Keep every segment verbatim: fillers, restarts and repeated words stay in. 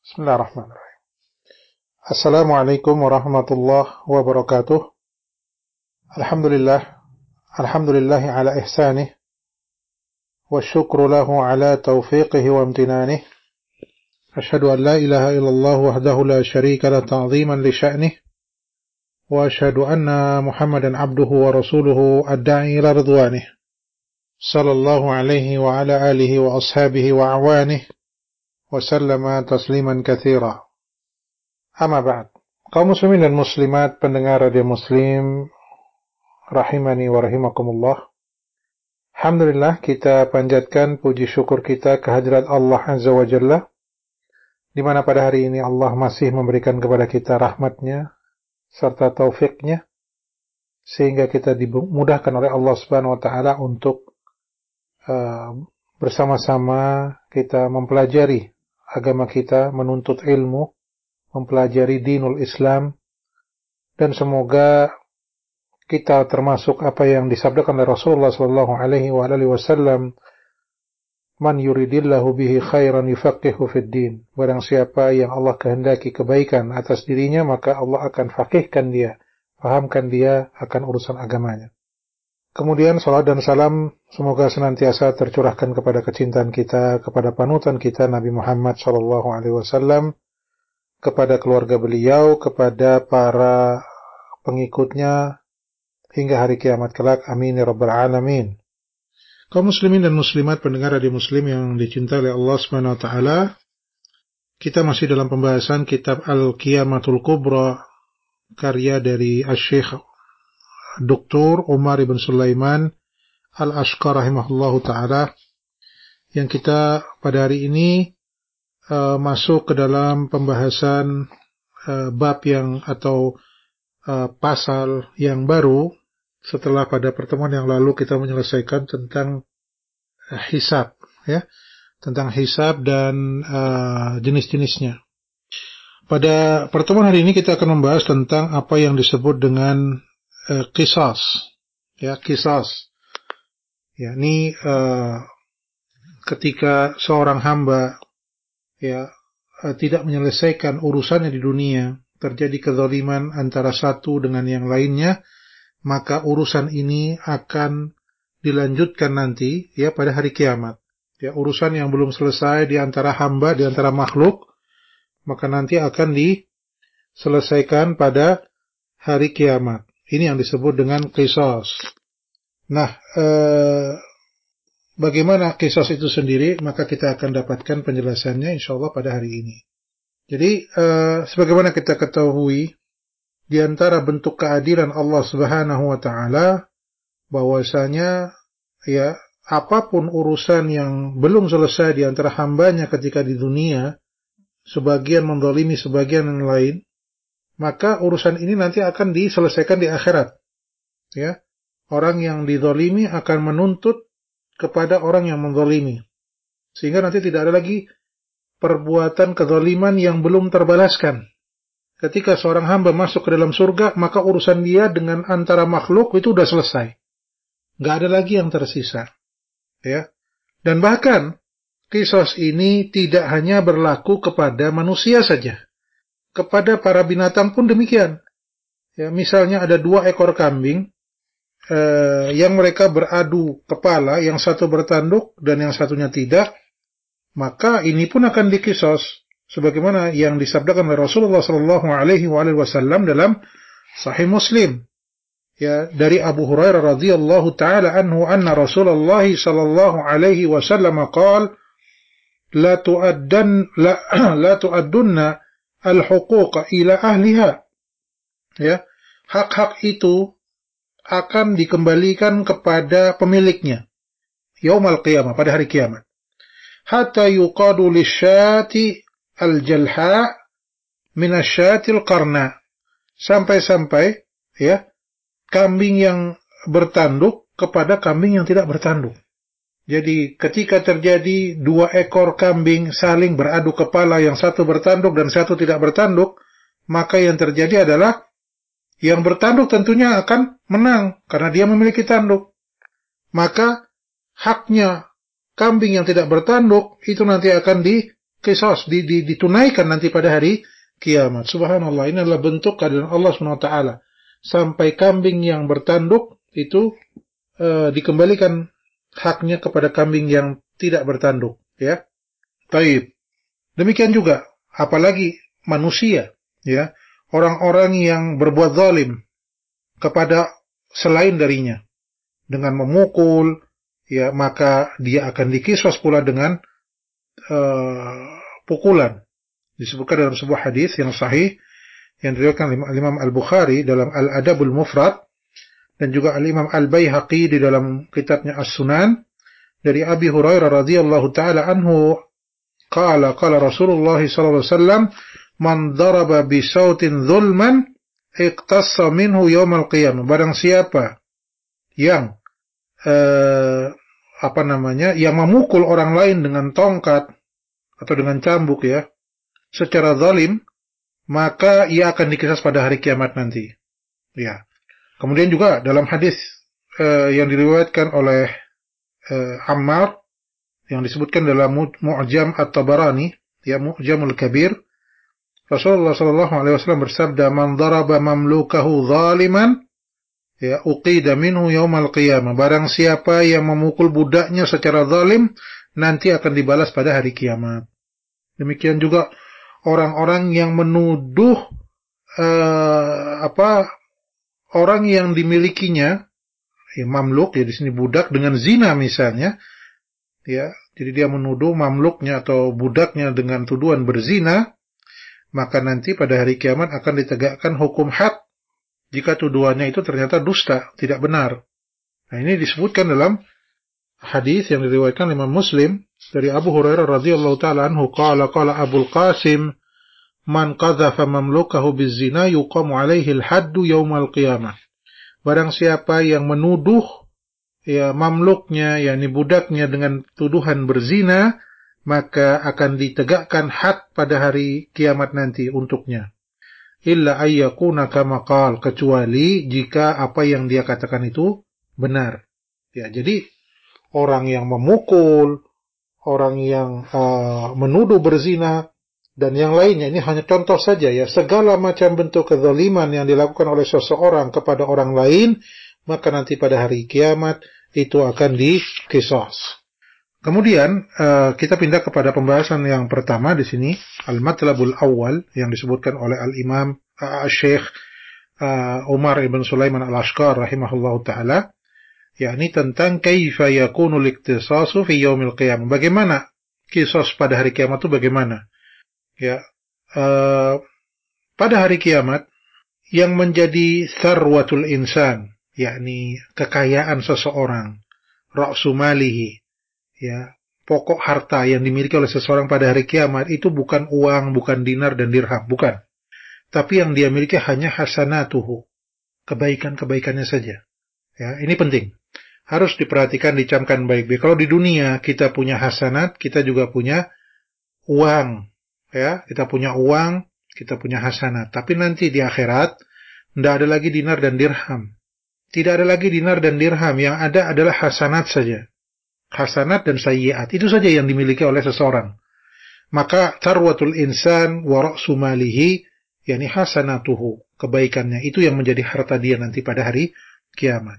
Bismillahirrahmanirrahim. Assalamualaikum warahmatullahi wabarakatuh. Alhamdulillah, alhamdulillahi ala ihsanih, wa syukru lahu ala taufiqihi wa amtinanih. Ashhadu an la ilaha illallah wahdahu la syarika lah ta'ziman li sya'nih, wa ashhadu anna Muhammadan abduhu wa rasuluhu ad-da'i ila ridwanih. Sallallahu alaihi wa ala alihi wa ashabihi wa awanih, wa sallama tasliman katsira. Amma ba'd. Kaum muslimin dan muslimat pendengar radio Muslim rahimani wa rahimakumullah. Alhamdulillah, kita panjatkan puji syukur kita kehadirat Allah Azza wa Jalla, di mana pada hari ini Allah masih memberikan kepada kita rahmatnya serta taufiknya, sehingga kita dimudahkan oleh Allah Subhanahu wa taala untuk uh, bersama-sama kita mempelajari agama kita, menuntut ilmu, mempelajari dinul Islam, dan semoga kita termasuk apa yang disabdakan oleh Rasulullah sallallahu alaihi wasallam, man yuridillahu bihi khairan yufaqihu fid din. Barang siapa yang Allah kehendaki kebaikan atas dirinya, maka Allah akan faqihkan dia, fahamkan dia akan urusan agamanya. Kemudian salat dan salam semoga senantiasa tercurahkan kepada kecintaan kita, kepada panutan kita Nabi Muhammad sallallahu alaihi wasallam, kepada keluarga beliau, kepada para pengikutnya hingga hari kiamat kelak. Amin ya rabbal alamin. Kaum muslimin dan muslimat pendengar radio Muslim yang dicintai oleh Allah Subhanahu wa taala, kita masih dalam pembahasan kitab Al-Qiyamatul Kubra karya dari Asy-Syaikh Doktor Umar ibn Sulaiman Al-Ashqar rahimahullahu ta'ala, yang kita pada hari ini uh, masuk ke dalam pembahasan uh, bab yang atau uh, pasal yang baru setelah pada pertemuan yang lalu kita menyelesaikan tentang uh, hisab, ya, tentang hisab dan uh, jenis-jenisnya. Pada pertemuan hari ini kita akan membahas tentang apa yang disebut dengan Qisas, ya, qisas. Ya, ini uh, ketika seorang hamba ya uh, tidak menyelesaikan urusannya di dunia, terjadi kezaliman antara satu dengan yang lainnya, maka urusan ini akan dilanjutkan nanti ya pada hari kiamat. Ya, urusan yang belum selesai di antara hamba, di antara makhluk, maka nanti akan diselesaikan pada hari kiamat. Ini yang disebut dengan qisas. Nah, eh, bagaimana qisas itu sendiri, maka kita akan dapatkan penjelasannya insyaallah pada hari ini. Jadi, eh, sebagaimana kita ketahui, di antara bentuk keadilan Allah Subhanahu wa taala, bahwasanya ya apapun urusan yang belum selesai di antara hambanya ketika di dunia, sebagian menzalimi sebagian yang lain, maka urusan ini nanti akan diselesaikan di akhirat. Ya, orang yang dizalimi akan menuntut kepada orang yang menzalimi, sehingga nanti tidak ada lagi perbuatan kezaliman yang belum terbalaskan. Ketika seorang hamba masuk ke dalam surga, maka urusan dia dengan antara makhluk itu sudah selesai, nggak ada lagi yang tersisa. Ya, dan bahkan qisas ini tidak hanya berlaku kepada manusia saja. Kepada para binatang pun demikian. Ya, misalnya ada dua ekor kambing eh, yang mereka beradu kepala, yang satu bertanduk dan yang satunya tidak, maka ini pun akan diqisas sebagaimana yang disabdakan oleh Rasulullah sallallahu alaihi wasallam dalam Sahih Muslim. Ya, dari Abu Hurairah radhiyallahu taala anhu anna Rasulullah sallallahu alaihi wasallam qala la tu'addan la, la tu'addunna al-huquq ila ahliha. Ya, hak-hak itu akan dikembalikan kepada pemiliknya yaumul qiyamah, pada hari kiamat. Hatta yuqadu lisyati al-jalha min asyatil qarna. Sampai-sampai ya kambing yang bertanduk kepada kambing yang tidak bertanduk. Jadi ketika terjadi dua ekor kambing saling beradu kepala, yang satu bertanduk dan satu tidak bertanduk, maka yang terjadi adalah yang bertanduk tentunya akan menang karena dia memiliki tanduk. Maka haknya kambing yang tidak bertanduk itu nanti akan di qisas, ditunaikan nanti pada hari kiamat. Subhanallah, ini adalah bentuk keadilan Allah subhanahu wa taala. Sampai kambing yang bertanduk itu e, dikembalikan haknya kepada kambing yang tidak bertanduk, ya. Taib. Demikian juga apalagi manusia, ya. Orang-orang yang berbuat zalim kepada selain darinya dengan memukul, ya, maka dia akan dikisos pula dengan uh, pukulan. Disebutkan dalam sebuah hadis yang sahih yang diriwayatkan oleh Imam Al-Bukhari dalam Al-Adabul Mufrad dan juga Al-Imam Al-Baihaqi di dalam kitabnya As-Sunan dari Abi Hurairah radhiyallahu taala anhu qala qala Rasulullah sallallahu alaihi wasallam man daraba bi sautin zulman iqtassa minhu yaumal qiyamah. Barang siapa yang eh, apa namanya yang memukul orang lain dengan tongkat atau dengan cambuk, ya, secara zalim, maka ia akan dikisas pada hari kiamat nanti, ya. Kemudian juga dalam hadis eh, yang diriwayatkan oleh eh, Ammar yang disebutkan dalam Mu'jam At-Tabarani, ya, Mu'jamul Kabir, Rasulullah sallallahu alaihi wasallam bersabda, "Man daraba mamlukahu zaliman, ya, uqida minhu yaumal qiyamah." Barang siapa yang memukul budaknya secara zalim, nanti akan dibalas pada hari kiamat. Demikian juga orang-orang yang menuduh uh, apa orang yang dimilikinya, ya, mamluk, ya, di sini budak, dengan zina misalnya, ya. Jadi dia menuduh mamluknya atau budaknya dengan tuduhan berzina, maka nanti pada hari kiamat akan ditegakkan hukum had jika tuduhannya itu ternyata dusta, tidak benar. Nah, ini disebutkan dalam hadis yang diriwayatkan Imam Muslim dari Abu Hurairah radhiyallahu taala anhu qala qala Abul Qasim man qadhafa mamlukahu bizina yuqamu alaihi al-haddu yaumal qiyamah. Barang siapa yang menuduh, ya, mamluknya, yakni budaknya, dengan tuduhan berzina, maka akan ditegakkan had pada hari kiamat nanti untuknya. Illa ayyakuna kama qal, kecuali jika apa yang dia katakan itu benar. Ya, jadi orang yang memukul, orang yang uh, menuduh berzina dan yang lainnya, ini hanya contoh saja, ya. Segala macam bentuk kezaliman yang dilakukan oleh seseorang kepada orang lain, maka nanti pada hari kiamat itu akan diqisas. Kemudian uh, kita pindah kepada pembahasan yang pertama di sini, al-matlabul awal, yang disebutkan oleh al-Imam uh, Syekh uh, Umar ibn Sulaiman al-Ashqar rahimahullahu taala, yakni tentang kaifa yakunu al-iqtisasu fi yaumil qiyamah. Bagaimana qisas pada hari kiamat itu bagaimana? Ya, uh, pada hari kiamat yang menjadi sarwatul insan, yakni kekayaan seseorang, ra'su malihi, ya, pokok harta yang dimiliki oleh seseorang pada hari kiamat itu bukan uang, bukan dinar dan dirham, bukan. Tapi yang dia miliki hanya hasanatuhu, kebaikan-kebaikannya saja. Ya, ini penting. Harus diperhatikan, dicamkan baik-baik. Kalau di dunia kita punya hasanat, kita juga punya uang, ya, kita punya uang, kita punya hasanat. Tapi nanti di akhirat tidak ada lagi dinar dan dirham. Tidak ada lagi dinar dan dirham, yang ada adalah hasanat saja. Hasanat dan sayyiat, itu saja yang dimiliki oleh seseorang. Maka tarwatul insan wa ra'su malihi, yakni hasanatuhu, kebaikannya, itu yang menjadi harta dia nanti pada hari kiamat.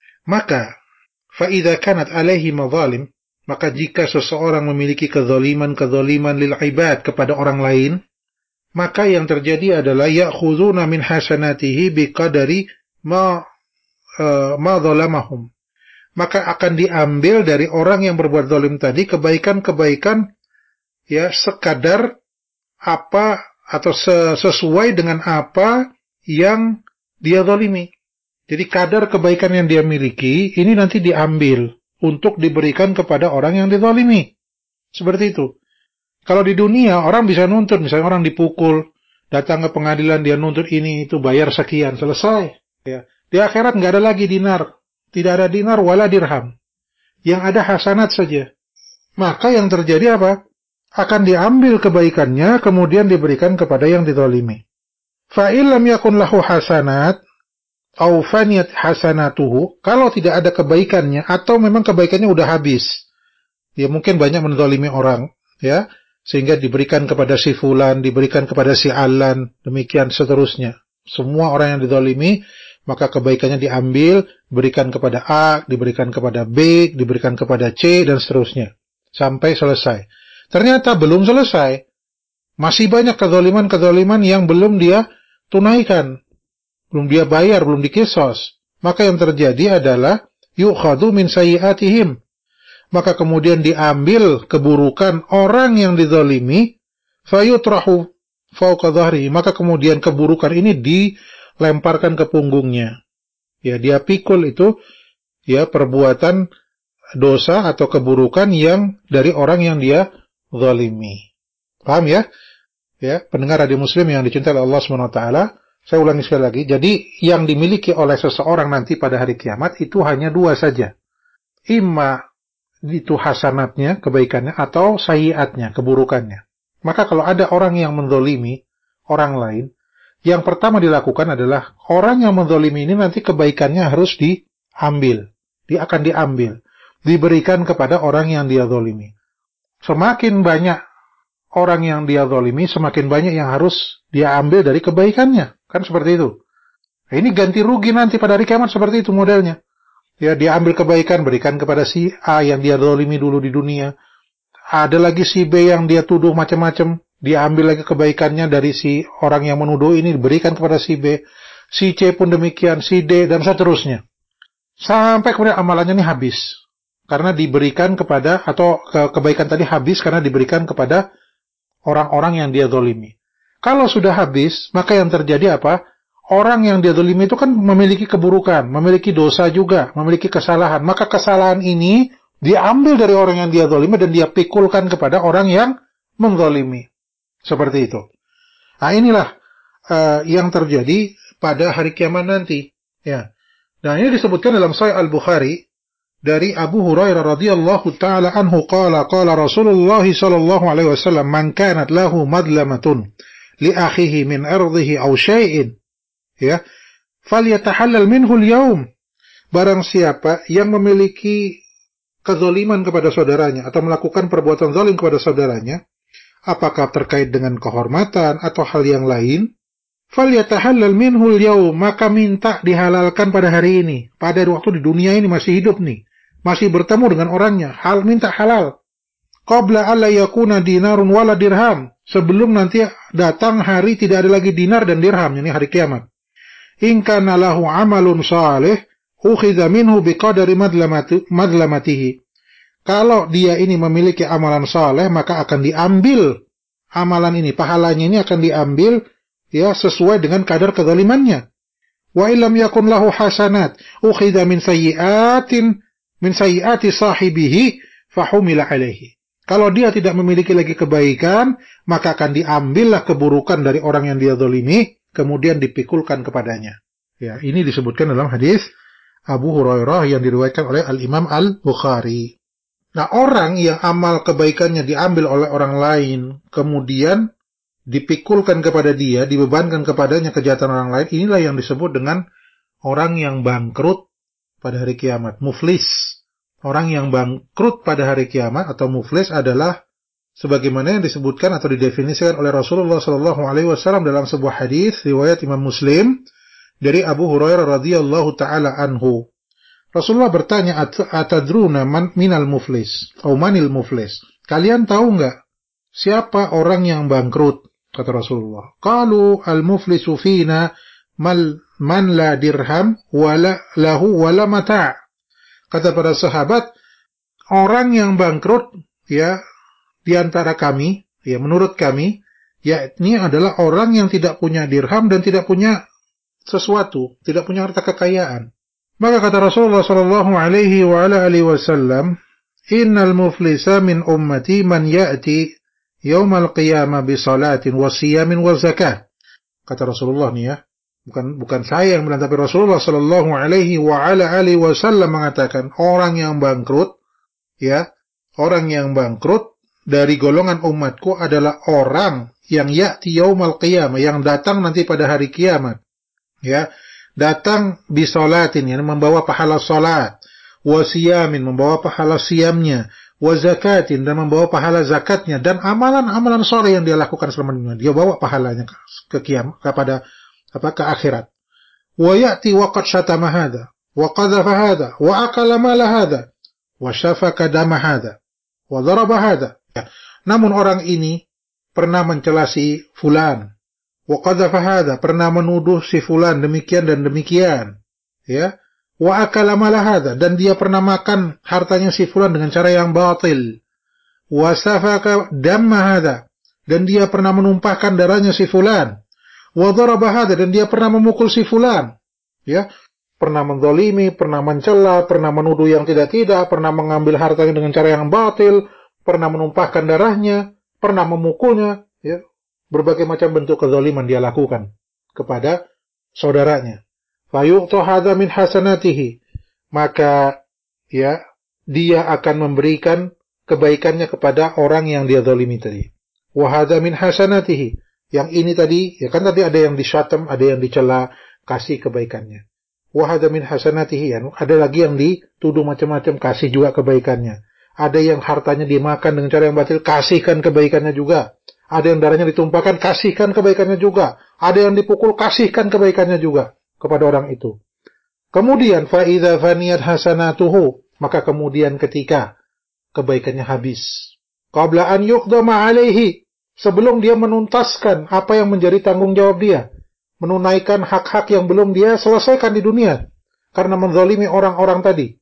Maka fa idza kanat alaihi madzalim, maka jika seseorang memiliki kezaliman-kezaliman lil ibad kepada orang lain, maka yang terjadi adalah ya'khuduna min hasanatihi biqadari ma uh, ma zalamahum. Maka akan diambil dari orang yang berbuat zalim tadi kebaikan-kebaikan, ya, sekadar apa atau sesuai dengan apa yang dia zalimi. Jadi kadar kebaikan yang dia miliki ini nanti diambil untuk diberikan kepada orang yang dizalimi. Seperti itu. Kalau di dunia orang bisa nuntut, misalnya orang dipukul, datang ke pengadilan, dia nuntut ini itu, bayar sekian, selesai. Ya. Di akhirat nggak ada lagi dinar. Tidak ada dinar wala dirham. Yang ada hasanat saja. Maka yang terjadi apa? Akan diambil kebaikannya, kemudian diberikan kepada yang dizalimi. Fa illam yakun lahu hasanat, au faniyat hasanatuhu, kalau tidak ada kebaikannya, atau memang kebaikannya udah habis. Ya, mungkin banyak menzalimi orang, ya. sehingga diberikan kepada si fulan, diberikan kepada si alan, demikian seterusnya. Semua orang yang dizalimi, maka kebaikannya diambil, diberikan kepada A, diberikan kepada B, diberikan kepada C, dan seterusnya. Sampai selesai. Ternyata belum selesai. Masih banyak kezaliman-kezaliman yang belum dia tunaikan. Belum dia bayar, belum dikisos. Maka yang terjadi adalah, yu'khadhu min sayyi'atihim. Maka kemudian diambil keburukan orang yang dizalimi, fayutrahu fauqa dhahri, maka kemudian keburukan ini dilemparkan ke punggungnya. Ya, dia pikul itu ya perbuatan dosa atau keburukan yang dari orang yang dia zalimi. Paham ya? Ya, pendengar radio Muslim yang dicintai oleh Allah Subhanahu wa taala, saya ulangi sekali lagi. Jadi yang dimiliki oleh seseorang nanti pada hari kiamat itu hanya dua saja. Imma itu hasanatnya, kebaikannya, atau sayyiatnya, keburukannya. Maka kalau ada orang yang menzalimi orang lain, yang pertama dilakukan adalah orang yang menzalimi ini nanti kebaikannya harus diambil. Dia akan diambil. Diberikan kepada orang yang dia zalimi. Semakin banyak orang yang dia zalimi, semakin banyak yang harus dia ambil dari kebaikannya. Kan seperti itu. Nah, ini ganti rugi nanti pada hari kiamat seperti itu modelnya. Ya, dia ambil kebaikan, berikan kepada si A yang dia zalimi dulu di dunia. Ada lagi si B yang dia tuduh macam-macam, dia ambil lagi kebaikannya dari si orang yang menuduh ini, diberikan kepada si B. Si C pun demikian, si D, dan seterusnya. Sampai kemudian amalannya ini habis. Karena diberikan kepada, atau ke, kebaikan tadi habis karena diberikan kepada orang-orang yang dia zalimi. Kalau sudah habis, maka yang terjadi apa? Orang yang dia zalimi itu kan memiliki keburukan, memiliki dosa juga, memiliki kesalahan. Maka kesalahan ini diambil dari orang yang dia zalimi dan dia pikulkan kepada orang yang menzalimi. Seperti itu. Nah, inilah uh, yang terjadi pada hari kiamat nanti. Ya. Nah, ini disebutkan dalam Sahih Al-Bukhari dari Abu Hurairah radhiyallahu taala anhu qala qala Rasulullah sallallahu alaihi wasallam man kanat lahu madlamatun li akhihi min ardhihi aw syai'in ya falyatahallal minhu al-yawm. Barang siapa yang memiliki kezaliman kepada saudaranya atau melakukan perbuatan zalim kepada saudaranya, apakah terkait dengan kehormatan atau hal yang lain, falyatahallal minhu al-yawm, maka minta dihalalkan pada hari ini, pada waktu di dunia ini masih hidup nih, masih bertemu dengan orangnya, hal minta halal. Qabla alla yakuna dinarun wala dirham, sebelum nanti datang hari tidak ada lagi dinar dan dirham, ini hari kiamat. In kana lahu amalun salih ukhidha minhu biqadari madlamatihi. Kalau dia ini memiliki amalan saleh, maka akan diambil amalan ini, pahalanya ini akan diambil ya sesuai dengan kadar kezalimannya. Wa illam yakun lahu hasanat ukhidha min sayyi'atin min sayyi'ati sahibihi fahumila alaihi. Kalau dia tidak memiliki lagi kebaikan, maka akan diambillah keburukan dari orang yang dia zalimi, kemudian dipikulkan kepadanya. Ya, ini disebutkan dalam hadis Abu Hurairah yang diriwayatkan oleh Al-Imam Al-Bukhari. Nah, orang yang amal kebaikannya diambil oleh orang lain, kemudian dipikulkan kepada dia, dibebankan kepadanya kejahatan orang lain, inilah yang disebut dengan orang yang bangkrut pada hari kiamat, muflis. Orang yang bangkrut pada hari kiamat atau muflis adalah sebagaimana yang disebutkan atau didefinisikan oleh Rasulullah shallallahu alaihi wasallam dalam sebuah hadis riwayat Imam Muslim dari Abu Hurairah radhiyallahu taala anhu. Rasulullah bertanya, atadruna man minal muflis atau manil muflis? Kalian tahu enggak siapa orang yang bangkrut? Kata Rasulullah. Qalu al-muflisu fina mal man la dirham wala lahu wala mata'. Kata para sahabat, orang yang bangkrut ya di antara kami, ya menurut kami, yakni adalah orang yang tidak punya dirham dan tidak punya sesuatu, tidak punya harta kekayaan. Maka kata Rasulullah sallallahu alaihi wa ala alihi wasallam, "Innal muflisa min ummati man ya'ti yaumal qiyamah bi salatin wa siyamin wa zakah." Kata Rasulullah nih ya, bukan bukan saya yang bilang, tapi Rasulullah sallallahu alaihi wa ala alihi wasallam mengatakan, orang yang bangkrut ya, orang yang bangkrut dari golongan umatku adalah orang yang ya'ti yaumal qiyamah, yang datang nanti pada hari kiamat. Ya, datang bisolatin, yang membawa pahala salat, wasiyamin, membawa pahala siamnya, wa zakatin, dan membawa pahala zakatnya, dan amalan-amalan soleh yang dia lakukan selama dunia, dia bawa pahalanya ke, ke kiamat, kepada apa ke akhirat. Wa ya'ti wa qad syatama hadha wa qadhafa hadha wa akala mala hadha wa syafaka dama hadha wa daraba hadha. Ya. Namun orang ini pernah mencela si fulan, wa qadhafa hadha, pernah menuduh si fulan demikian dan demikian, ya. Wa akala mala hadha, dan dia pernah makan hartanya si fulan dengan cara yang batil. Wa safaka damma hadha, dan dia pernah menumpahkan darahnya si fulan. Wa daraba hadha, dan dia pernah memukul si fulan, ya. Pernah menzalimi, pernah mencela, pernah menuduh yang tidak-tidak, pernah mengambil hartanya dengan cara yang batil, pernah menumpahkan darahnya, pernah memukulnya, ya. Berbagai macam bentuk kezaliman dia lakukan kepada saudaranya. Fayu'tu hadza min hasanatihi, maka ya dia akan memberikan kebaikannya kepada orang yang dia zalimi tadi. Wa hadza min hasanatihi, yang ini tadi ya kan tadi ada yang disyatam, ada yang dicela, kasih kebaikannya. Wa hadza min hasanatihi, ya, ada lagi yang dituduh macam-macam, kasih juga kebaikannya. Ada yang hartanya dimakan dengan cara yang batil, kasihkan kebaikannya juga. Ada yang darahnya ditumpahkan, kasihkan kebaikannya juga. Ada yang dipukul, kasihkan kebaikannya juga kepada orang itu. Kemudian fa idza faniyat hasanatuhu, maka kemudian ketika kebaikannya habis, qabla an yuqdama alaihi, sebelum dia menuntaskan apa yang menjadi tanggung jawab dia, menunaikan hak-hak yang belum dia selesaikan di dunia karena menzalimi orang-orang tadi,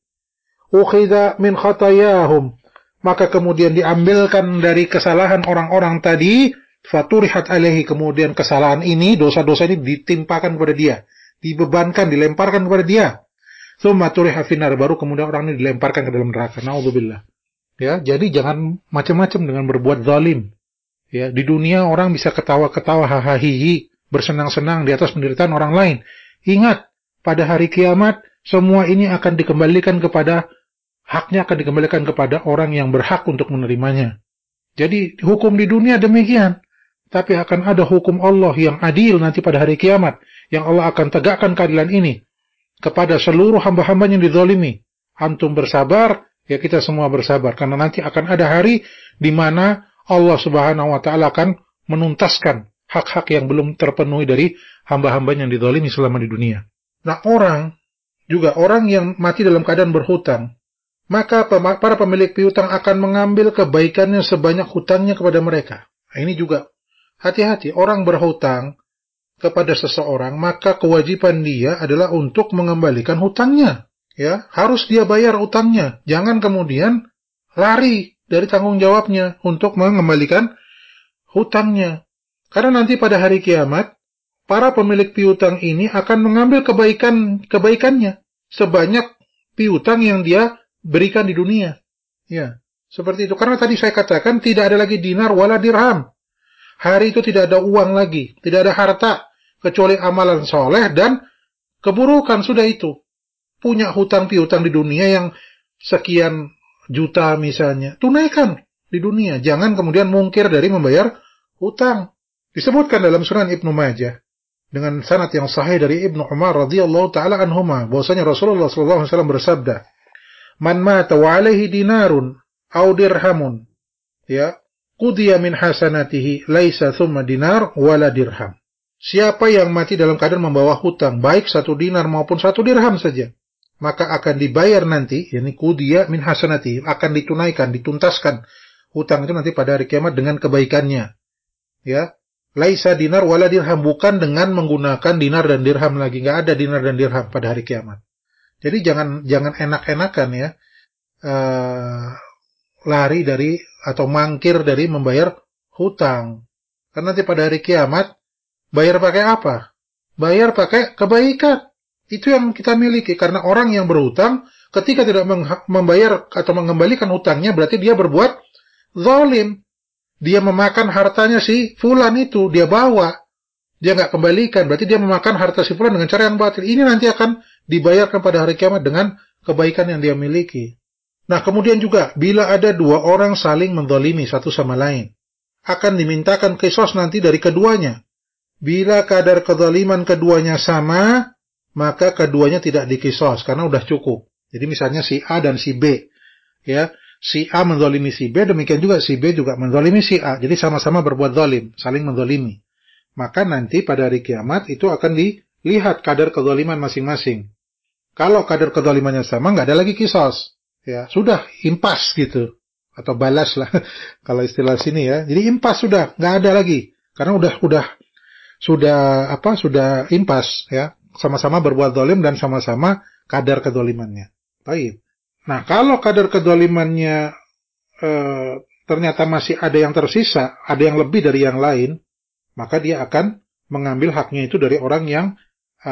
ukhidha min khatayahum, maka kemudian diambilkan dari kesalahan orang-orang tadi, faturihat alaihi, kemudian kesalahan ini, dosa-dosa ini ditimpakan kepada dia, dibebankan, dilemparkan kepada dia. Tsumma turiha finar, baru kemudian orang ini dilemparkan ke dalam neraka. Naudzubillah. Ya, jadi jangan macam-macam dengan berbuat zalim. Ya, di dunia orang bisa ketawa-ketawa, hahaha, bersenang-senang di atas penderitaan orang lain. Ingat, pada hari kiamat semua ini akan dikembalikan kepada haknya, akan dikembalikan kepada orang yang berhak untuk menerimanya. Jadi hukum di dunia demikian, tapi akan ada hukum Allah yang adil nanti pada hari kiamat, yang Allah akan tegakkan keadilan ini kepada seluruh hamba-hambanya yang dizalimi. Antum bersabar, ya kita semua bersabar, karena nanti akan ada hari di mana Allah Subhanahu wa taala akan menuntaskan hak-hak yang belum terpenuhi dari hamba-hambanya yang dizalimi selama di dunia. Nah, orang juga orang yang mati dalam keadaan berhutang, maka para pemilik piutang akan mengambil kebaikannya sebanyak hutangnya kepada mereka. Nah, ini juga hati-hati, orang berhutang kepada seseorang, maka kewajiban dia adalah untuk mengembalikan hutangnya. Ya, harus dia bayar hutangnya. Jangan kemudian lari dari tanggung jawabnya untuk mengembalikan hutangnya. Karena nanti pada hari kiamat, para pemilik piutang ini akan mengambil kebaikan kebaikannya sebanyak piutang yang dia berikan di dunia. Ya, seperti itu. Karena tadi saya katakan tidak ada lagi dinar wala dirham. Hari itu tidak ada uang lagi, tidak ada harta kecuali amalan soleh dan keburukan. Sudah itu. Punya hutang piutang di dunia yang sekian juta misalnya, tunaikan di dunia. Jangan kemudian mungkir dari membayar hutang. Disebutkan dalam Sunan Ibnu Majah dengan sanad yang sahih dari Ibnu Umar radhiyallahu taala anhuma, bahwasanya Rasulullah sallallahu alaihi wasallam bersabda, "Man mata wa alaihi dinarun aw dirhamun, ya, qudiya min hasanatihi laisa thumma dinar wala dirham." Siapa yang mati dalam keadaan membawa hutang, baik satu dinar maupun satu dirham saja, maka akan dibayar nanti, yakni qudiya min hasanatihi, akan ditunaikan, dituntaskan hutang itu nanti pada hari kiamat dengan kebaikannya. Ya, laisa dinar wala dirham, bukan dengan menggunakan dinar dan dirham lagi, enggak ada dinar dan dirham pada hari kiamat. Jadi jangan jangan enak-enakan ya, uh, lari dari atau mangkir dari membayar hutang. Karena nanti pada hari kiamat bayar pakai apa? Bayar pakai kebaikan. Itu yang kita miliki. Karena orang yang berhutang ketika tidak membayar atau mengembalikan hutangnya, berarti dia berbuat zalim. Dia memakan hartanya si fulan itu, dia bawa, dia nggak kembalikan, berarti dia memakan harta si fulan dengan cara yang batil. Ini nanti akan dibayarkan pada hari kiamat dengan kebaikan yang dia miliki. Nah, kemudian juga bila ada dua orang saling menzalimi satu sama lain, akan dimintakan qisas nanti dari keduanya. Bila kadar kezaliman keduanya sama, maka keduanya tidak diqisas karena udah cukup. Jadi misalnya si A dan si B, ya, si A menzalimi si B, demikian juga si B juga menzalimi si A. Jadi sama-sama berbuat zalim, saling menzalimi. Maka nanti pada hari kiamat itu akan dilihat kadar kezaliman masing-masing. Kalau kadar kezalimannya sama, nggak ada lagi kisos. Ya, sudah impas gitu. Atau balas lah kalau istilah sini ya. Jadi impas sudah, nggak ada lagi. Karena udah udah sudah apa? Sudah impas ya. Sama-sama berbuat zalim dan sama-sama kadar kezalimannya. Baik. Nah, kalau kadar kezalimannya e, ternyata masih ada yang tersisa, ada yang lebih dari yang lain, maka dia akan mengambil haknya itu dari orang yang e,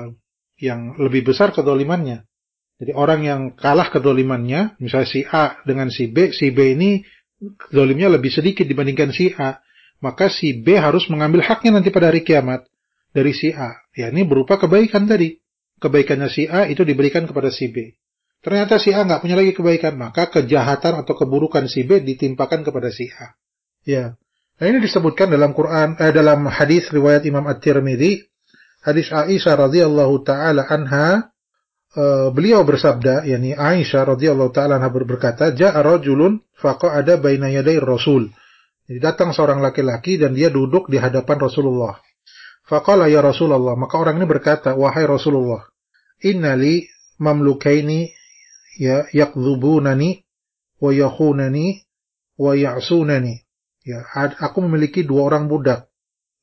yang lebih besar kezalimannya. Jadi orang yang kalah kezalimannya, misalnya si A dengan si B, si B ini zalimnya lebih sedikit dibandingkan si A, maka si B harus mengambil haknya nanti pada hari kiamat dari si A. Ya, ini berupa kebaikan tadi. Kebaikannya si A itu diberikan kepada si B. Ternyata si A nggak punya lagi kebaikan, maka kejahatan atau keburukan si B ditimpakan kepada si A. Ya, nah ini disebutkan dalam Quran, eh, dalam hadis riwayat Imam At-Tirmidzi, hadis Aisyah radhiyallahu taala anha, eh, beliau bersabda, yakni Aisyah radhiyallahu taala anha berkata, "Ja'a rajulun faqa'ada baina yaday Rasul." Jadi datang seorang laki-laki dan dia duduk di hadapan Rasulullah. Faqala ya Rasulullah, maka orang ini berkata, "Wahai Rasulullah, innali mamlukaini ya yakdzubunani wa yakhunani wa ya'sunani." Ya, aku memiliki dua orang budak.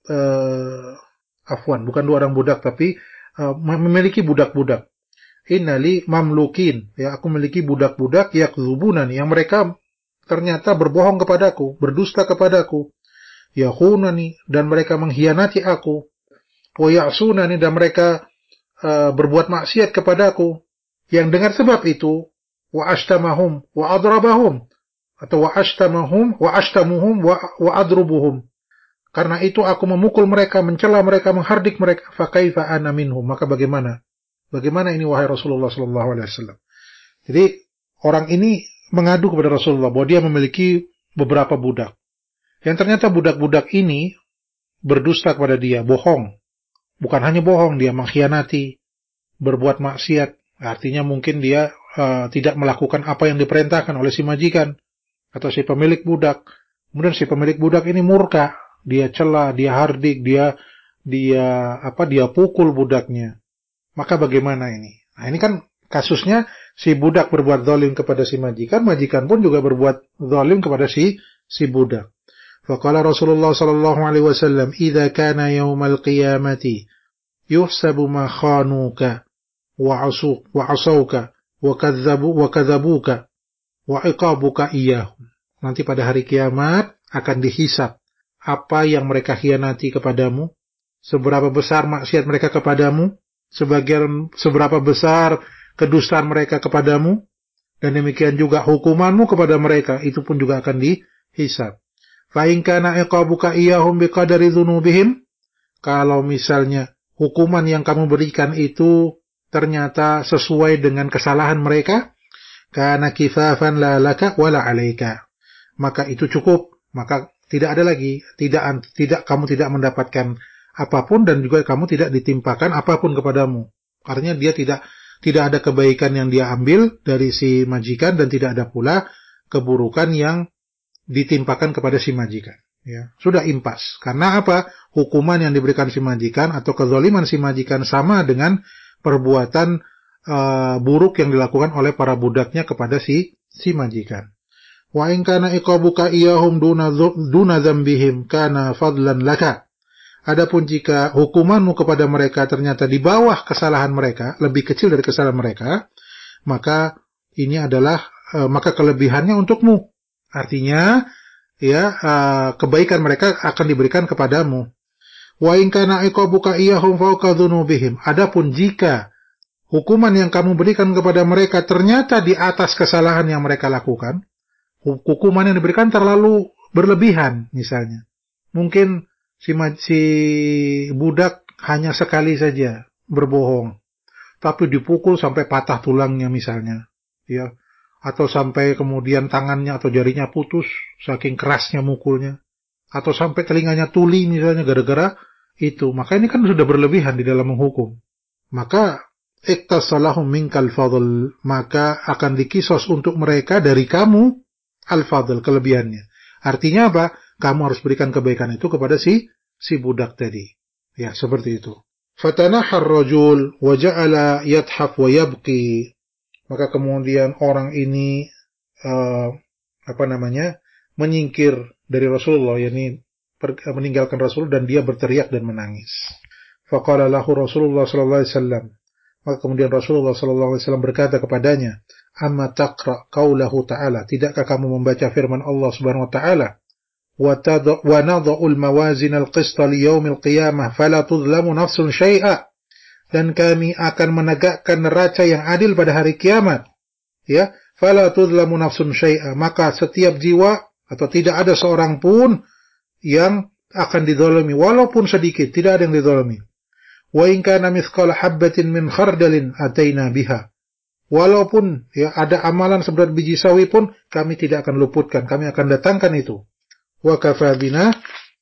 Uh, afwan, bukan dua orang budak tapi uh, memiliki budak-budak. Innali mamlukin, ya aku memiliki budak-budak yakdzubunani yang mereka ternyata berbohong kepadaku, berdusta kepadaku. Yakhunani, dan mereka mengkhianati aku. Wa ya'sunani, dan mereka uh, berbuat maksiat kepadaku. Yang dengan sebab itu, wa ashtamahum wa adrabahum, atau wa ashtamahum wa ashtamuhum wa, wa adrubuhum. Karena itu aku memukul mereka, mencela mereka, menghardik mereka. Fa kaifa ana minhum, maka bagaimana? Bagaimana ini wahai Rasulullah sallallahu alaihi wasallam? Jadi orang ini mengadu kepada Rasulullah bahwa dia memiliki beberapa budak. Yang ternyata budak-budak ini berdusta kepada dia, bohong. Bukan hanya bohong, dia mengkhianati, berbuat maksiat. Artinya mungkin dia uh, tidak melakukan apa yang diperintahkan oleh si majikan atau si pemilik budak. Kemudian si pemilik budak ini murka, dia cela, dia hardik, dia dia apa dia pukul budaknya. Maka bagaimana ini? Nah, ini kan kasusnya si budak berbuat zalim kepada si majikan, majikan pun juga berbuat zalim kepada si si budak. Faqala Rasulullah sallallahu alaihi wasallam, "Idza kana yaumal qiyamati yuhsabu ma khanuka wa asauka wa kadzabu wa kadzabuka wa iqabuka iyyahum." Nanti pada hari kiamat akan dihisab apa yang mereka khianati kepadamu, seberapa besar maksiat mereka kepadamu, sebagian seberapa besar kedustaan mereka kepadamu, dan demikian juga hukumanmu kepada mereka itu pun juga akan dihisab. Fa in kana iqabuka iyyahum biqadari dzunubihim, kalau misalnya hukuman yang kamu berikan itu ternyata sesuai dengan kesalahan mereka, kana kifafan la laka wala alaika, maka itu cukup, maka tidak ada lagi, tidak tidak kamu tidak mendapatkan apapun dan juga kamu tidak ditimpakan apapun kepadamu. Artinya dia tidak tidak ada kebaikan yang dia ambil dari si majikan dan tidak ada pula keburukan yang ditimpakan kepada si majikan. Ya, sudah impas. Karena apa? Hukuman yang diberikan si majikan atau kezaliman si majikan sama dengan perbuatan uh, buruk yang dilakukan oleh para budaknya kepada si si majikan. Wa in kana iqabuka iyahum duna duna dzambihim kana fadlan laka. Adapun jika hukumanmu kepada mereka ternyata di bawah kesalahan mereka, lebih kecil dari kesalahan mereka, maka ini adalah uh, maka kelebihannya untukmu. Artinya, ya uh, kebaikan mereka akan diberikan kepadamu. Wa in kana iqabuka iyahum fawqa dzunubihim. Adapun jika hukuman yang kamu berikan kepada mereka ternyata di atas kesalahan yang mereka lakukan, hukuman yang diberikan terlalu berlebihan misalnya. Mungkin si, si budak hanya sekali saja berbohong, tapi dipukul sampai patah tulangnya misalnya, ya. Atau sampai kemudian tangannya atau jarinya putus saking kerasnya mukulnya, atau sampai telinganya tuli misalnya gara-gara itu, maka ini kan sudah berlebihan di dalam menghukum. Maka iktasalahum minkal fadl, maka akan dikisos untuk mereka dari kamu al-fadl, kelebihannya. Artinya apa? Kamu harus berikan kebaikan itu kepada si si budak tadi. Ya, seperti itu. Fatanahar rajul wa ja'ala yadhaf wa yabki. Maka kemudian orang ini uh, apa namanya? menyingkir dari Rasulullah, yakni meninggalkan Rasul, dan dia berteriak dan menangis. Faqala lahu Rasulullah sallallahu alaihi wasallam. Maka kemudian Rasulullah sallallahu alaihi wasallam berkata kepadanya, "Amma taqra qaulahu ta'ala, tidakkah kamu membaca firman Allah Subhanahu wa taala, wa nadha'ul mawazin al-qista li yaumil qiyamah fala tudlamu nafsun syai'a." Dan kami akan menegakkan neraca yang adil pada hari kiamat. Ya, fala tudlamu nafsun syai'a, maka setiap jiwa atau tidak ada seorang pun yang akan dizalimi walaupun sedikit, tidak ada yang dizalimi. Wa in kana mithqala habbatin min khardalin ataina biha. Walaupun ya ada amalan seberat biji sawi pun kami tidak akan luputkan, kami akan datangkan itu. Wa kafa bina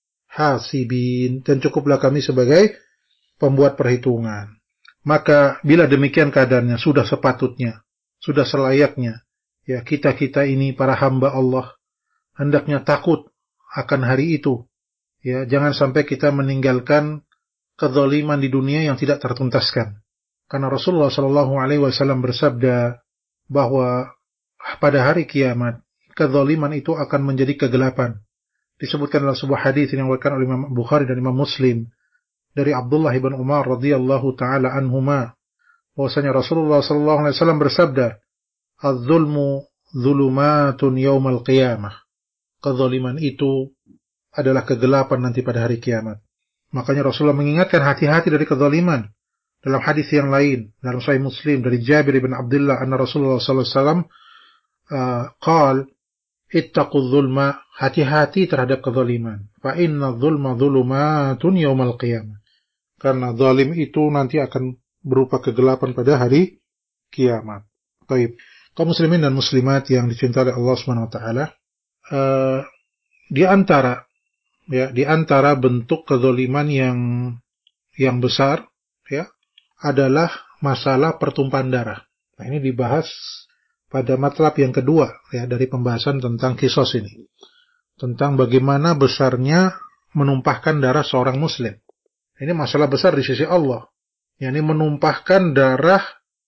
hasibin, dan cukuplah kami sebagai pembuat perhitungan. Maka bila demikian keadaannya, sudah sepatutnya, sudah selayaknya ya kita-kita ini para hamba Allah hendaknya takut akan hari itu. Ya, jangan sampai kita meninggalkan kezaliman di dunia yang tidak tertuntaskan. Karena Rasulullah sallallahu alaihi wasallam bersabda bahwa pada hari kiamat kezaliman itu akan menjadi kegelapan. Disebutkan dalam sebuah hadis yang diriwayatkan oleh Imam Bukhari dan Imam Muslim dari Abdullah bin Umar radhiyallahu taala anhuma, bahwasanya Rasulullah sallallahu alaihi wasallam bersabda, "Az-zulmu dzulumatun yaumal qiyamah." Kezaliman itu adalah kegelapan nanti pada hari kiamat. Makanya Rasulullah mengingatkan hati-hati dari kezaliman. Dalam hadis yang lain, dalam Sahih Muslim dari Jabir bin Abdullah, anna Rasulullah sallallahu alaihi wasallam uh, qala, ittaqudz zulma, hati-hati terhadap kezaliman. Fa inna dzulma dzulumatun yaumal qiyamah. Karena zalim itu nanti akan berupa kegelapan pada hari kiamat. Baik, kaum muslimin dan muslimat yang dicintai oleh Allah Subhanahu wa taala, uh, di antara ya di antara bentuk kezaliman yang yang besar ya adalah masalah pertumpahan darah. Nah, ini dibahas pada matlab yang kedua ya dari pembahasan tentang kisos ini. Tentang bagaimana besarnya menumpahkan darah seorang muslim. Ini masalah besar di sisi Allah. yakni menumpahkan darah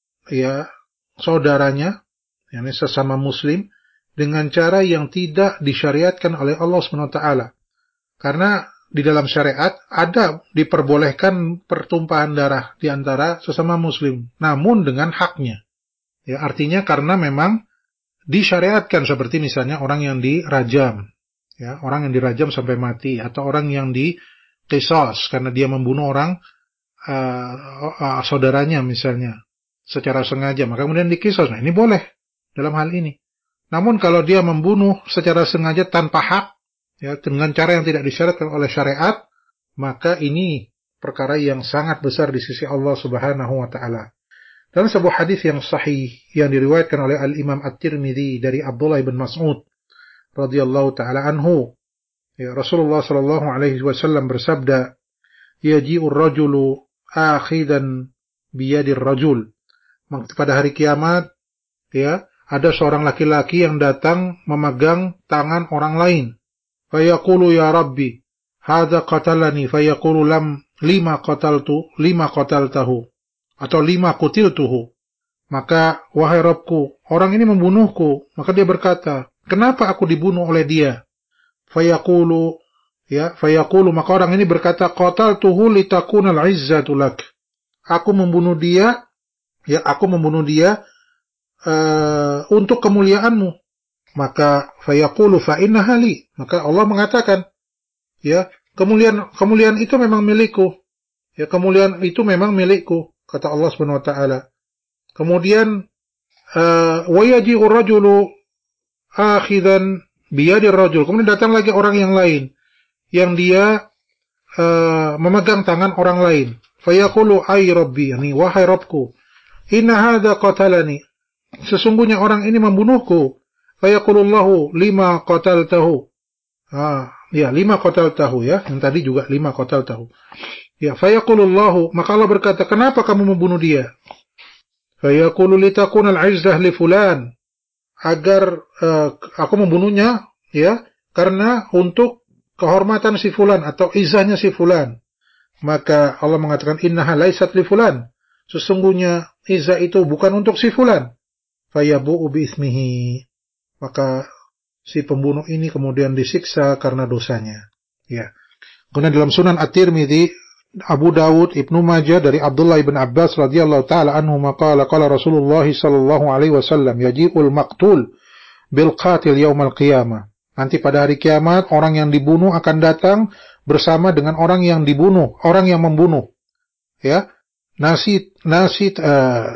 ya saudaranya, yakni sesama muslim dengan cara yang tidak disyariatkan oleh Allah subhanahu wa taala. Karena di dalam syariat ada diperbolehkan pertumpahan darah di antara sesama muslim, namun dengan haknya. Ya, artinya karena memang disyariatkan, seperti misalnya orang yang dirajam, ya, orang yang dirajam sampai mati, atau orang yang diqisas karena dia membunuh orang uh, uh, saudaranya misalnya secara sengaja, maka kemudian diqisas. Nah, ini boleh dalam hal ini. Namun kalau dia membunuh secara sengaja tanpa hak, ya, dengan cara yang tidak disyariatkan oleh syariat, maka ini perkara yang sangat besar di sisi Allah Subhanahu wa taala. Dalam sebuah hadis yang sahih yang diriwayatkan oleh Al-Imam At-Tirmidzi dari Abdullah bin Mas'ud radhiyallahu taala anhu, ya, Rasulullah sallallahu alaihi wasallam bersabda, "Yaji'ur rajulu akhidan biyadir rajul." Pada hari kiamat, ya, ada seorang laki-laki yang datang memegang tangan orang lain. Fayaqulu ya Rabbi, hadza qatalani, fayaqulu lam lima qataltu, lima qataltahu. Atau lima qutiltuhu. Maka, wahai Rabbku, orang ini membunuhku. Maka dia berkata, kenapa aku dibunuh oleh dia? Fayaqulu, ya, fayaqulu, maka orang ini berkata, qataltuhu litakunal izzatu lak. Aku membunuh dia, ya, aku membunuh dia uh, untuk kemuliaanmu. Maka fayaqulu fa innaha li. Maka Allah mengatakan, ya, kemuliaan kemuliaan itu memang milikku. Ya, kemuliaan itu memang milikku, kata Allah Subhanahu wa taala. Kemudian wa yaji'u rajulu akhidan biyadir rajul. Kemudian datang lagi orang yang lain yang dia uh, memegang tangan orang lain. Fayaqulu ay rabbi, yani wahai Rabbku, inna hadza qatalani. Sesungguhnya orang ini membunuhku. Fayaqulullahu lima qataltahu. Ah, ya, lima qataltahu, ya. Yang tadi juga lima qataltahu. Ya, fayaqulullahu, maka Allah berkata, kenapa kamu membunuh dia? Fayaqulu litakuna al-izzah li fulan, agar uh, aku membunuhnya ya karena untuk kehormatan si fulan atau izahnya si fulan. Maka Allah mengatakan innaha laysat li fulan, sesungguhnya izah itu bukan untuk si fulan. Fayabu'u bi ismihi, maka si pembunuh ini kemudian disiksa karena dosanya. Ya. Kemudian dalam Sunan At-Tirmidzi, Abu Dawud, Ibnu Majah dari Abdullah ibn Abbas radhiyallahu taala anhu maqala qala Rasulullah sallallahu alaihi wasallam yaji'ul maqtul bil qatil yaumal qiyamah. Nanti pada hari kiamat orang yang dibunuh akan datang bersama dengan orang yang dibunuh, orang yang membunuh. Ya. Nasit nasit uh,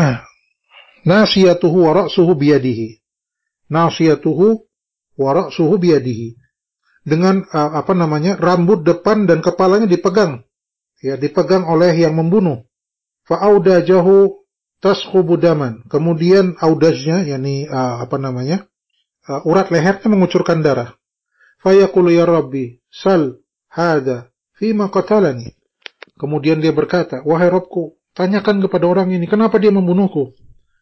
nasiyatuhu wa ra'suhu biyadihi. Nasiyatuhu wa ra'suhu biyadihi. Dengan uh, apa namanya? Rambut depan dan kepalanya dipegang. Ya, dipegang oleh yang membunuh. Fa'audajahu taskhubu daman. Kemudian audajnya, yakni uh, apa namanya? Uh, urat lehernya mengucurkan darah. Fayaqulu ya Rabbi, sal hadha fima qatalani. Kemudian dia berkata, wahai Rabbku, tanyakan kepada orang ini, kenapa dia membunuhku?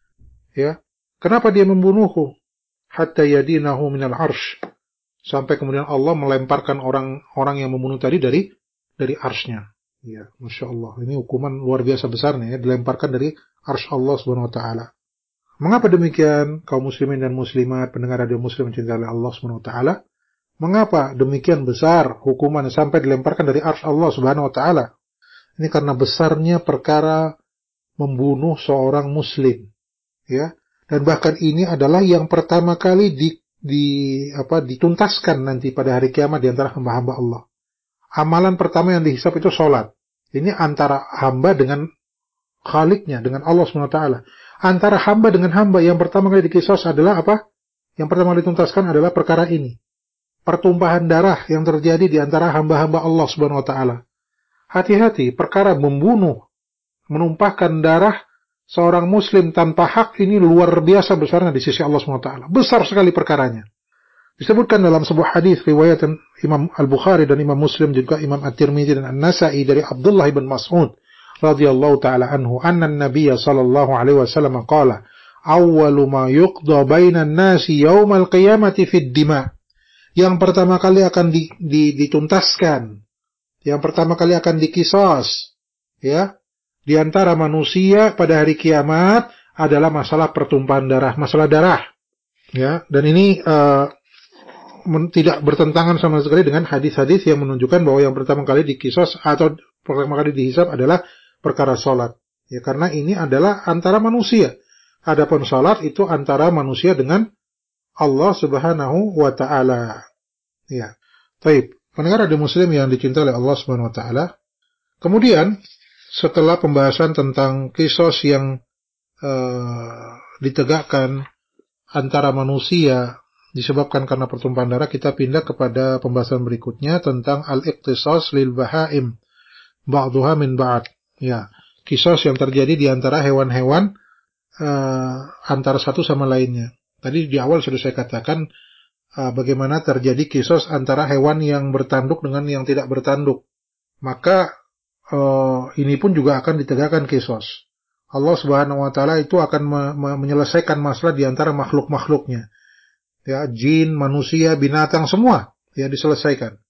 Ya, kenapa dia membunuhku? Hatta yadinahu minal arsh. Sampai kemudian Allah melemparkan orang-orang yang membunuh tadi dari dari arsy-Nya. Ya, Masya Allah. Ini hukuman luar biasa besarnya ya, dilemparkan dari arsy Allah Subhanahu wa taala. Mengapa demikian, kaum muslimin dan muslimat, pendengar radio muslim cinta oleh Allah Subhanahu wa taala? Mengapa demikian besar hukuman sampai dilemparkan dari arsy Allah Subhanahu wa taala? Ini karena besarnya perkara membunuh seorang muslim. Ya. Dan bahkan ini adalah yang pertama kali di di apa dituntaskan nanti pada hari kiamat di antara hamba-hamba Allah. Amalan pertama yang dihisab itu salat. Ini antara hamba dengan Khaliknya, dengan Allah subhanahu wa taala. Antara hamba dengan hamba yang pertama kali dikisos adalah apa? Yang pertama kali dituntaskan adalah perkara ini. Pertumpahan darah yang terjadi di antara hamba-hamba Allah subhanahu wa taala. Hati-hati, perkara membunuh, menumpahkan darah seorang muslim tanpa hak ini luar biasa besarnya di sisi Allah subhanahu wa taala. Besar sekali perkaranya. Disebutkan dalam sebuah hadis riwayat Imam Al-Bukhari dan Imam Muslim, juga Imam At-Tirmidzi dan An-Nasa'i dari Abdullah bin Mas'ud radhiyallahu taala anhu, anna an-nabiy sallallahu alaihi wasallam qala, awwalu ma yuqda bainan nasi yaumal qiyamati fid dima. Yang pertama kali akan di, di, dituntaskan, yang pertama kali akan dikisos ya di antara manusia pada hari kiamat adalah masalah pertumpahan darah, masalah darah. Ya, dan ini uh, men, tidak bertentangan sama sekali dengan hadis-hadis yang menunjukkan bahwa yang pertama kali dikisos atau pertama kali dihisab adalah perkara salat. Ya, karena ini adalah antara manusia. Adapun salat itu antara manusia dengan Allah Subhanahu wa taala. Ya. Baik, pendengar radio muslim yang dicintai oleh Allah Subhanahu wa taala. Kemudian setelah pembahasan tentang kisos yang uh, ditegakkan antara manusia disebabkan karena pertumpahan darah, kita pindah kepada pembahasan berikutnya tentang al-iqtisas lil bahaim ba'dhuha min ba'd. Ya, kisos yang terjadi di antara hewan-hewan uh, antara satu sama lainnya. Tadi di awal sudah saya katakan uh, bagaimana terjadi kisos antara hewan yang bertanduk dengan yang tidak bertanduk. Maka Uh, ini pun juga akan ditegakkan kisos. Allah Subhanahu wa taala itu akan me- me- menyelesaikan masalah di antara makhluk-makhluknya. Ya, jin, manusia, binatang semua ya diselesaikan.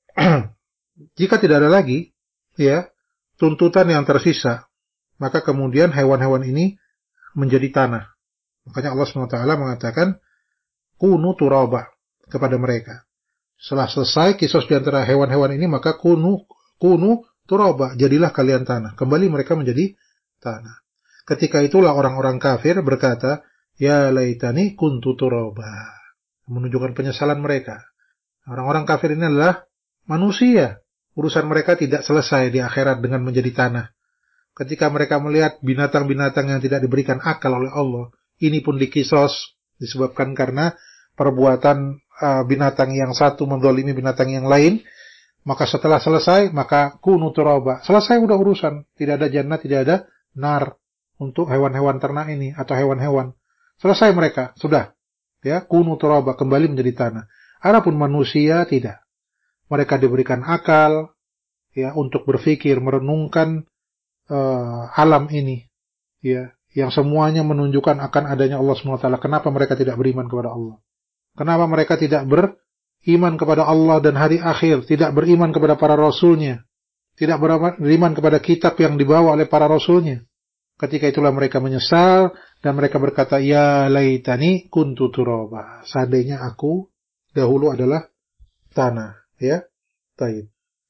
Jika tidak ada lagi ya tuntutan yang tersisa, maka kemudian hewan-hewan ini menjadi tanah. Makanya Allah Subhanahu wa taala mengatakan kunu turaba kepada mereka. Setelah selesai kisos di antara hewan-hewan ini, maka kunu kunu turaba, jadilah kalian tanah. Kembali mereka menjadi tanah. Ketika itulah orang-orang kafir berkata, ya laitani kuntu turaba. Menunjukkan penyesalan mereka. Orang-orang kafir ini adalah manusia. Urusan mereka tidak selesai di akhirat dengan menjadi tanah. Ketika mereka melihat binatang-binatang yang tidak diberikan akal oleh Allah, ini pun dikisos disebabkan karena perbuatan uh, binatang yang satu menzalimi binatang yang lain. Maka setelah selesai, maka kunu turaba. Selesai udah urusan. Tidak ada jannah, tidak ada nar untuk hewan-hewan ternak ini atau hewan-hewan. Selesai mereka, sudah. Ya, kunu turaba, kembali menjadi tanah. Adapun manusia tidak. Mereka diberikan akal ya untuk berpikir, merenungkan uh, alam ini. Ya, yang semuanya menunjukkan akan adanya Allah subhanahu wa taala. Kenapa mereka tidak beriman kepada Allah? Kenapa mereka tidak beriman kepada Allah dan hari akhir, tidak beriman kepada para rasulnya, tidak beriman kepada kitab yang dibawa oleh para rasulnya? Ketika itulah mereka menyesal dan mereka berkata, ya laitani kuntu turaba. Seandainya aku dahulu adalah tanah, ya. Taib.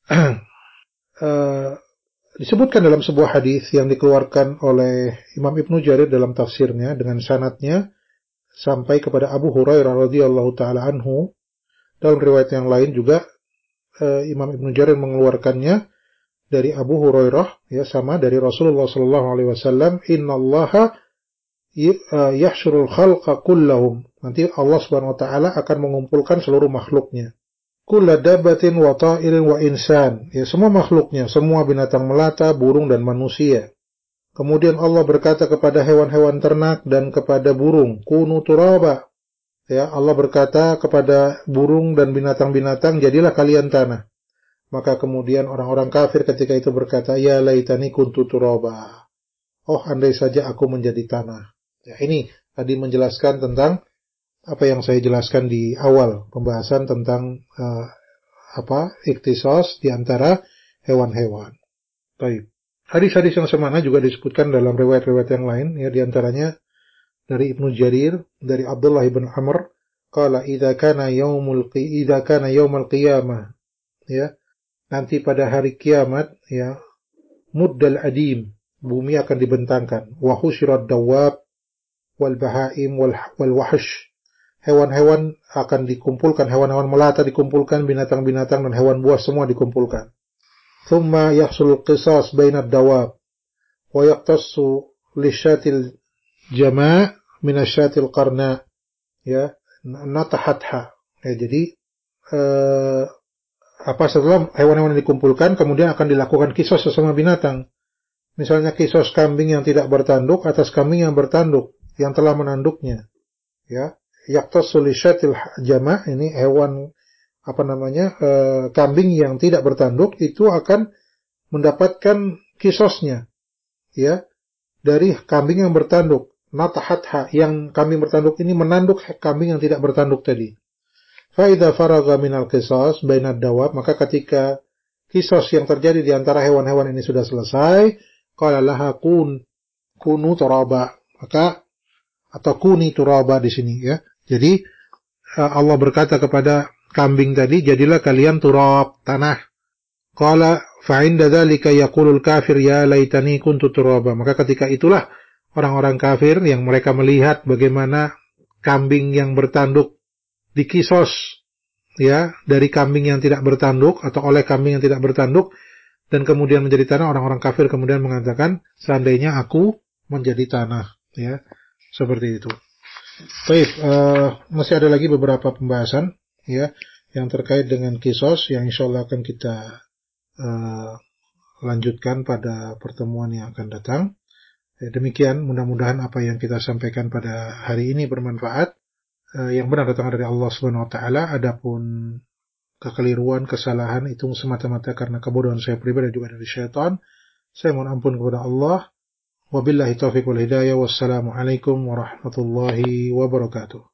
uh, disebutkan dalam sebuah hadis yang dikeluarkan oleh Imam Ibnu Jarir dalam tafsirnya dengan sanadnya sampai kepada Abu Hurairah radhiyallahu taala anhu. Dalam riwayat yang lain juga uh, Imam Ibnu Jarir mengeluarkannya dari Abu Hurairah, ya, sama dari Rasulullah sallallahu alaihi wasallam, innallaha yahsyurul khalqa kullahum. Nanti Allah Subhanahu wa taala akan mengumpulkan seluruh makhluknya. Kulla dabbatin wa ta'irin wa insan. Ya, semua makhluknya, semua binatang melata, burung dan manusia. Kemudian Allah berkata kepada hewan-hewan ternak dan kepada burung, kunu turaba. Ya, Allah berkata kepada burung dan binatang-binatang, jadilah kalian tanah. Maka kemudian orang-orang kafir ketika itu berkata, ya laitani kuntu turaba. Oh, andai saja aku menjadi tanah. Ya, ini tadi menjelaskan tentang apa yang saya jelaskan di awal pembahasan tentang uh, apa ikhtisas di antara hewan-hewan. Baik. Hadis-hadis yang semana juga disebutkan dalam riwayat-riwayat yang lain, ya, di antaranya dari Ibnu Jarir dari Abdullah bin Amr, qala idza kana yaumul qi idza kana yaumul qiyamah, ya, nanti pada hari kiamat, ya, muddal adim, bumi akan dibentangkan, wa husyirat dawab wal bahaim wal, wal wahsh, hewan-hewan akan dikumpulkan, hewan-hewan melata dikumpulkan, binatang-binatang dan hewan buas semua dikumpulkan. Thumma yahsul qisas bainad dawab wa yaqtassu lisyatil jama' min asyatil qarna, ya, natahatha. Ya, jadi eh, apa setelah hewan-hewan dikumpulkan, kemudian akan dilakukan kisos sesama binatang. Misalnya kisos kambing yang tidak bertanduk atas kambing yang bertanduk, yang telah menanduknya. Ya, yaqtasu lisyatil jama', ini hewan apa namanya e, kambing yang tidak bertanduk itu akan mendapatkan kisosnya, ya, dari kambing yang bertanduk. Natahatha, yang kambing bertanduk ini menanduk kambing yang tidak bertanduk tadi. Fa'idha faragha minal qisas bainad dawab, maka ketika kisos yang terjadi di antara hewan-hewan ini sudah selesai, qala laha kun kunu turaba, maka atau kuni turaba di sini, ya. Jadi Allah berkata kepada kambing tadi, jadilah kalian turab, tanah. Qala fa'inda dzalika yaqulul kafir ya laitani kuntu turaba, maka ketika itulah orang-orang kafir yang mereka melihat bagaimana kambing yang bertanduk dikisos, ya, dari kambing yang tidak bertanduk atau oleh kambing yang tidak bertanduk dan kemudian menjadi tanah, orang-orang kafir kemudian mengatakan seandainya aku menjadi tanah, ya, seperti itu. Baik, uh, masih ada lagi beberapa pembahasan, ya, yang terkait dengan kisos yang insyaallah akan kita uh, lanjutkan pada pertemuan yang akan datang. Ya, demikian, mudah-mudahan apa yang kita sampaikan pada hari ini bermanfaat. Yang benar datang dari Allah Subhanahu wa taala, adapun kekeliruan, kesalahan itu semata-mata karena kebodohan saya pribadi dan juga dari syaitan. Saya mohon ampun kepada Allah. Wabillahi taufiq wal hidayah. Wassalamualaikum warahmatullahi wabarakatuh.